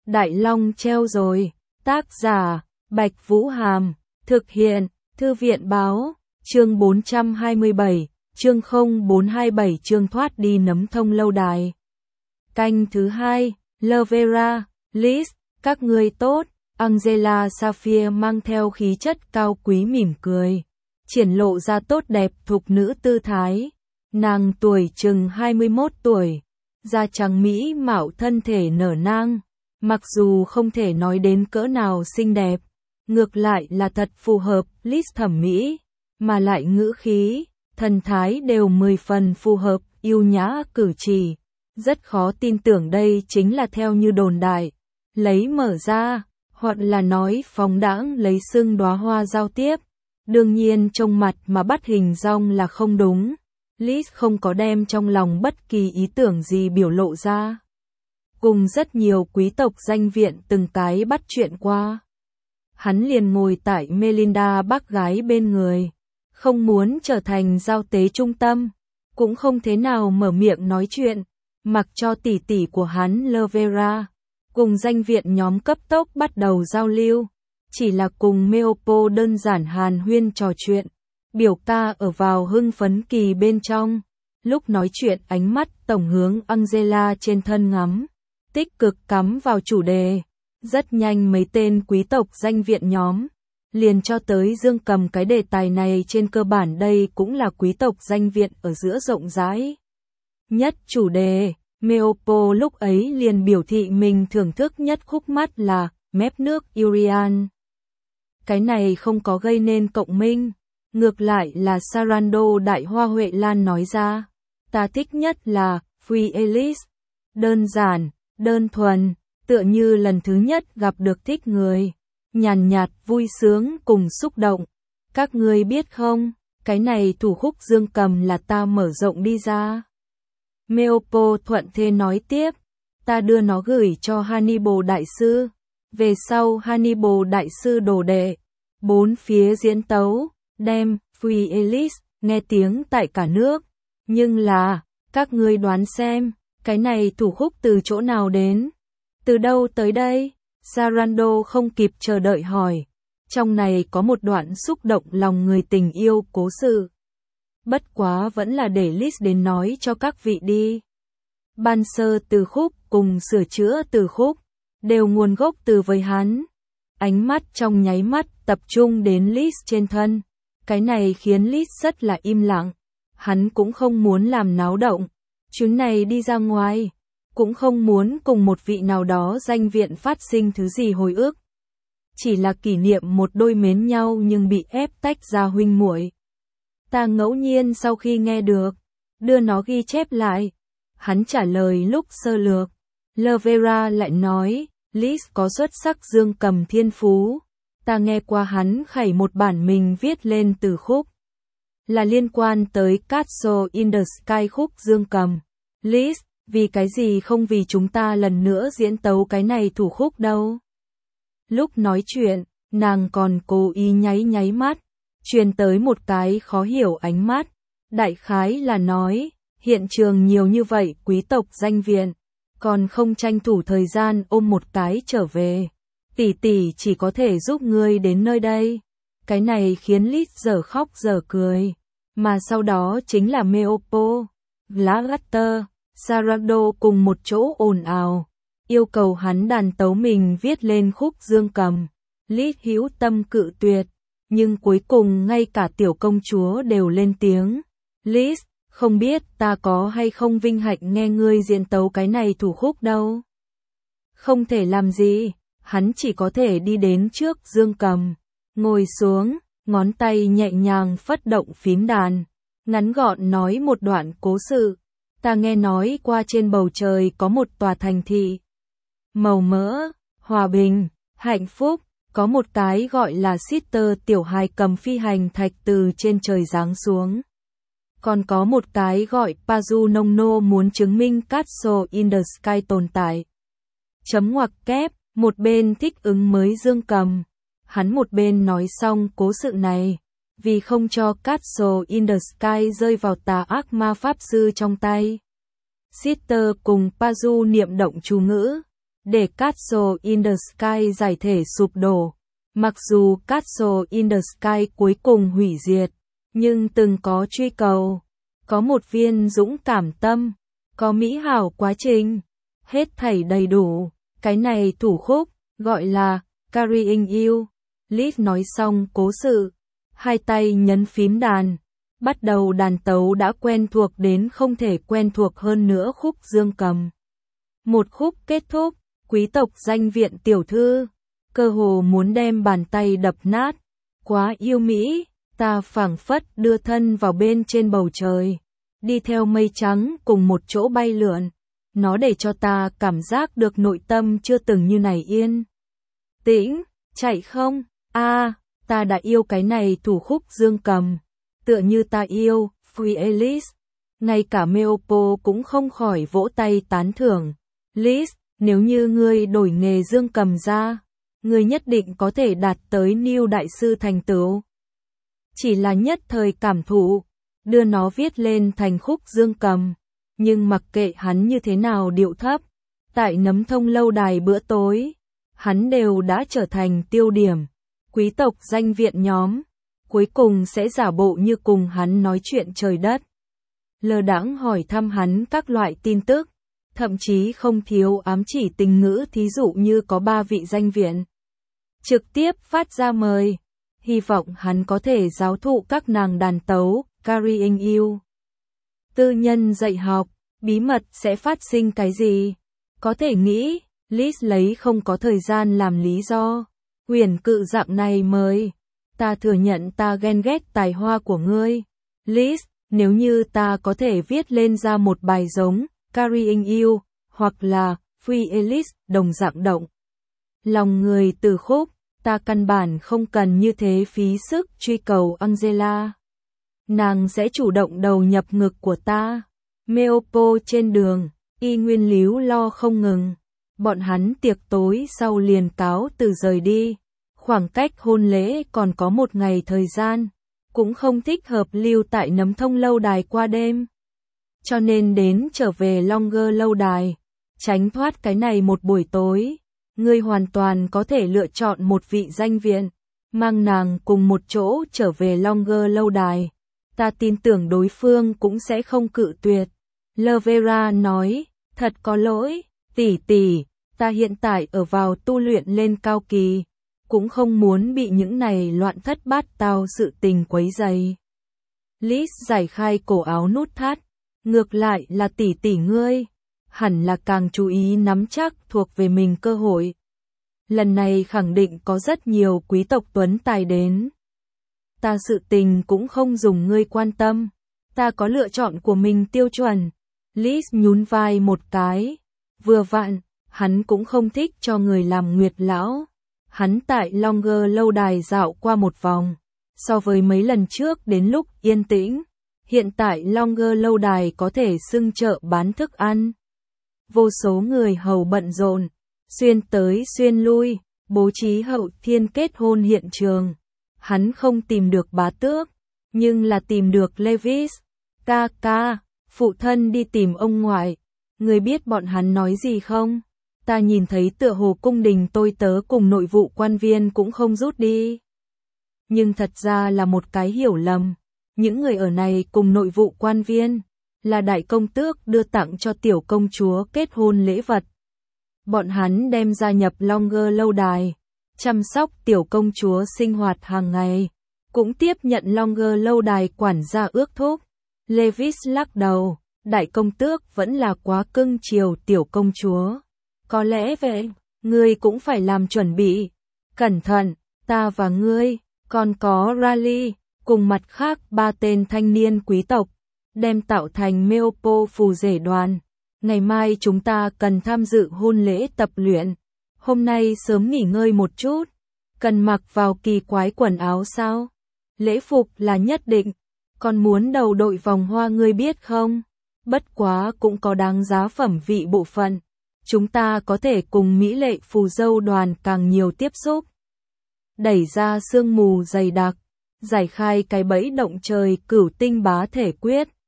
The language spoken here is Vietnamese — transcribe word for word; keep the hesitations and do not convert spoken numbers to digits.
Đại Long treo rồi. Tác giả, Bạch Vũ Hàm. Thực hiện, Thư viện Báo. Chương bốn trăm hai mươi bảy, chương không bốn hai bảy chương thoát đi nấm thông lâu đài. Canh thứ hai, Lovera, Liz, các ngươi tốt. Angela Sapphire mang theo khí chất cao quý mỉm cười, triển lộ ra tốt đẹp thục nữ tư thái. Nàng tuổi chừng hai mươi mốt tuổi, da trắng mỹ mạo, thân thể nở nang, mặc dù không thể nói đến cỡ nào xinh đẹp, ngược lại là thật phù hợp Liz thẩm mỹ, mà lại ngữ khí, thần thái đều mười phần phù hợp, yêu nhã cử chỉ. Rất khó tin tưởng đây chính là theo như đồn đại, lấy mở ra, hoặc là nói phóng đãng lấy xưng đóa hoa giao tiếp. Đương nhiên trông mặt mà bắt hình dong là không đúng. Liz không có đem trong lòng bất kỳ ý tưởng gì biểu lộ ra. Cùng rất nhiều quý tộc danh viện từng cái bắt chuyện qua. Hắn liền ngồi tại Melinda bác gái bên người. Không muốn trở thành giao tế trung tâm. Cũng không thế nào mở miệng nói chuyện. Mặc cho tỷ tỷ của hắn Lovera cùng danh viện nhóm cấp tốc bắt đầu giao lưu. Chỉ là cùng Meopo đơn giản hàn huyên trò chuyện. Biểu ca ở vào hưng phấn kỳ bên trong. Lúc nói chuyện ánh mắt tổng hướng Angela trên thân ngắm. Tích cực cắm vào chủ đề. Rất nhanh mấy tên quý tộc danh viện nhóm liền cho tới Dương Cầm cái đề tài này, trên cơ bản đây cũng là quý tộc danh viện ở giữa rộng rãi nhất chủ đề. Meopo lúc ấy liền biểu thị mình thưởng thức nhất khúc mắt là Mép nước Irian. Cái này không có gây nên cộng minh, ngược lại là Sarando Đại Hoa Huệ Lan nói ra, ta thích nhất là Free Alice, đơn giản, đơn thuần, tựa như lần thứ nhất gặp được thích người, nhàn nhạt, vui sướng cùng xúc động. Các ngươi biết không, cái này thủ khúc Dương Cầm là ta mở rộng đi ra. Meopo thuận thế nói tiếp, ta đưa nó gửi cho Hannibal đại sư, về sau Hannibal đại sư đồ đệ, bốn phía diễn tấu, đem Free Alice nghe tiếng tại cả nước. Nhưng là, các ngươi đoán xem, cái này thủ khúc từ chỗ nào đến? Từ đâu tới đây? Sarando không kịp chờ đợi hỏi. Trong này có một đoạn xúc động lòng người tình yêu cố sự. Bất quá vẫn là để Liz đến nói cho các vị đi. Ban sơ từ khúc cùng sửa chữa từ khúc đều nguồn gốc từ với hắn. Ánh mắt trong nháy mắt tập trung đến Liz trên thân. Cái này khiến Liz rất là im lặng. Hắn cũng không muốn làm náo động. Chuyến này đi ra ngoài, cũng không muốn cùng một vị nào đó danh viện phát sinh thứ gì hồi ức. Chỉ là kỷ niệm một đôi mến nhau nhưng bị ép tách ra huynh muội. Ta ngẫu nhiên sau khi nghe được, đưa nó ghi chép lại. Hắn trả lời lúc sơ lược. Lovera lại nói, Liz có xuất sắc Dương Cầm thiên phú. Ta nghe qua hắn khẩy một bản mình viết lên từ khúc. Là liên quan tới Castle in the Sky khúc Dương Cầm. Liz, vì cái gì không vì chúng ta lần nữa diễn tấu cái này thủ khúc đâu? Lúc nói chuyện, nàng còn cố ý nháy nháy mắt, truyền tới một cái khó hiểu ánh mắt. Đại khái là nói, hiện trường nhiều như vậy quý tộc danh viện, còn không tranh thủ thời gian ôm một cái trở về. Tỷ tỷ chỉ có thể giúp ngươi đến nơi đây. Cái này khiến Liz giờ khóc giờ cười. Mà sau đó chính là Meopo, Glagater, Sarando cùng một chỗ ồn ào, yêu cầu hắn đàn tấu mình viết lên khúc Dương Cầm. Liz hữu tâm cự tuyệt, nhưng cuối cùng ngay cả tiểu công chúa đều lên tiếng. Liz, không biết ta có hay không vinh hạnh nghe ngươi diễn tấu cái này thủ khúc đâu. Không thể làm gì, hắn chỉ có thể đi đến trước Dương Cầm, ngồi xuống, ngón tay nhẹ nhàng phất động phím đàn, ngắn gọn nói một đoạn cố sự. Ta nghe nói qua trên bầu trời có một tòa thành thị màu mỡ, hòa bình, hạnh phúc, có một cái gọi là Sister tiểu hài cầm phi hành thạch từ trên trời giáng xuống. Còn có một cái gọi Pazu Nongno muốn chứng minh Castle in the Sky tồn tại. Chấm ngoặc kép, một bên thích ứng mới Dương Cầm. Hắn một bên nói xong cố sự này, vì không cho Castle in the Sky rơi vào tà ác ma pháp sư trong tay. Sister cùng Pazu niệm động chú ngữ, để Castle in the Sky giải thể sụp đổ. Mặc dù Castle in the Sky cuối cùng hủy diệt, nhưng từng có truy cầu, có một viên dũng cảm tâm, có mỹ hảo quá trình, hết thảy đầy đủ. Cái này thủ khúc, gọi là Carrying You. Liz nói xong cố sự, hai tay nhấn phím đàn, bắt đầu đàn tấu đã quen thuộc đến không thể quen thuộc hơn nữa khúc dương cầm. Một khúc kết thúc, quý tộc danh viện tiểu thư, cơ hồ muốn đem bàn tay đập nát. Quá yêu mỹ, ta phảng phất đưa thân vào bên trên bầu trời, đi theo mây trắng cùng một chỗ bay lượn. Nó để cho ta cảm giác được nội tâm chưa từng như này yên tĩnh. Chạy không? A, à, ta đã yêu cái này thủ khúc dương cầm, tựa như ta yêu Free Alice. Ngay cả Meopo cũng không khỏi vỗ tay tán thưởng. Liz, nếu như ngươi đổi nghề dương cầm ra, ngươi nhất định có thể đạt tới New đại sư thành tựu. Chỉ là nhất thời cảm thụ, đưa nó viết lên thành khúc dương cầm, nhưng mặc kệ hắn như thế nào điệu thấp, tại nấm thông lâu đài bữa tối, hắn đều đã trở thành tiêu điểm. Quý tộc danh viện nhóm, cuối cùng sẽ giả bộ như cùng hắn nói chuyện trời đất. Lơ đãng hỏi thăm hắn các loại tin tức, thậm chí không thiếu ám chỉ tình ngữ, thí dụ như có ba vị danh viện trực tiếp phát ra mời, hy vọng hắn có thể giáo thụ các nàng đàn tấu Carrying You. Tư nhân dạy học, bí mật sẽ phát sinh cái gì? Có thể nghĩ, Liz lấy không có thời gian làm lý do. Huyền cự dạng này mời, ta thừa nhận ta ghen ghét tài hoa của ngươi. Liz, nếu như ta có thể viết lên ra một bài giống Carrying You, hoặc là Free Alice đồng dạng động lòng người từ khúc, ta căn bản không cần như thế phí sức truy cầu Angela. Nàng sẽ chủ động đầu nhập ngực của ta. Meopo trên đường, y nguyên líu lo không ngừng. Bọn hắn tiệc tối sau liền cáo từ rời đi. Khoảng cách hôn lễ còn có một ngày thời gian, cũng không thích hợp lưu tại nấm thông lâu đài qua đêm. Cho nên đến trở về Longer lâu đài, tránh thoát cái này một buổi tối. Ngươi hoàn toàn có thể lựa chọn một vị danh viện, mang nàng cùng một chỗ trở về Longer lâu đài. Ta tin tưởng đối phương cũng sẽ không cự tuyệt. Lovera nói, thật có lỗi, tỷ tỷ, ta hiện tại ở vào tu luyện lên cao kỳ, cũng không muốn bị những này loạn thất bát tao sự tình quấy rầy. Liz giải khai cổ áo nút thắt, ngược lại là tỷ tỷ ngươi, hẳn là càng chú ý nắm chắc thuộc về mình cơ hội. Lần này khẳng định có rất nhiều quý tộc tuấn tài đến. Ta sự tình cũng không dùng ngươi quan tâm, ta có lựa chọn của mình tiêu chuẩn. Liz nhún vai một cái, vừa vặn, hắn cũng không thích cho người làm nguyệt lão. Hắn tại Longer lâu đài dạo qua một vòng, so với mấy lần trước đến lúc yên tĩnh, hiện tại Longer lâu đài có thể xưng chợ bán thức ăn. Vô số người hầu bận rộn, xuyên tới xuyên lui, bố trí hậu thiên kết hôn hiện trường. Hắn không tìm được bá tước, nhưng là tìm được Lewis. Ca ca, phụ thân đi tìm ông ngoại. Người biết bọn hắn nói gì không? Ta nhìn thấy tựa hồ cung đình tôi tớ cùng nội vụ quan viên cũng không rút đi. Nhưng thật ra là một cái hiểu lầm. Những người ở này cùng nội vụ quan viên là đại công tước đưa tặng cho tiểu công chúa kết hôn lễ vật. Bọn hắn đem gia nhập Longer lâu đài, chăm sóc tiểu công chúa sinh hoạt hàng ngày, cũng tiếp nhận Longer lâu đài quản gia ước thúc. Lewis lắc đầu, đại công tước vẫn là quá cưng chiều tiểu công chúa. Có lẽ vậy, ngươi cũng phải làm chuẩn bị. Cẩn thận, ta và ngươi, còn có Raleigh, cùng mặt khác ba tên thanh niên quý tộc, đem tạo thành Meopo phù rể đoàn. Ngày mai chúng ta cần tham dự hôn lễ tập luyện. Hôm nay sớm nghỉ ngơi một chút. Cần mặc vào kỳ quái quần áo sao? Lễ phục là nhất định. Còn muốn đầu đội vòng hoa ngươi biết không? Bất quá cũng có đáng giá phẩm vị bộ phận. Chúng ta có thể cùng mỹ lệ phù dâu đoàn càng nhiều tiếp xúc. Đẩy ra sương mù dày đặc, giải khai cái bẫy động trời cửu tinh bá thể quyết.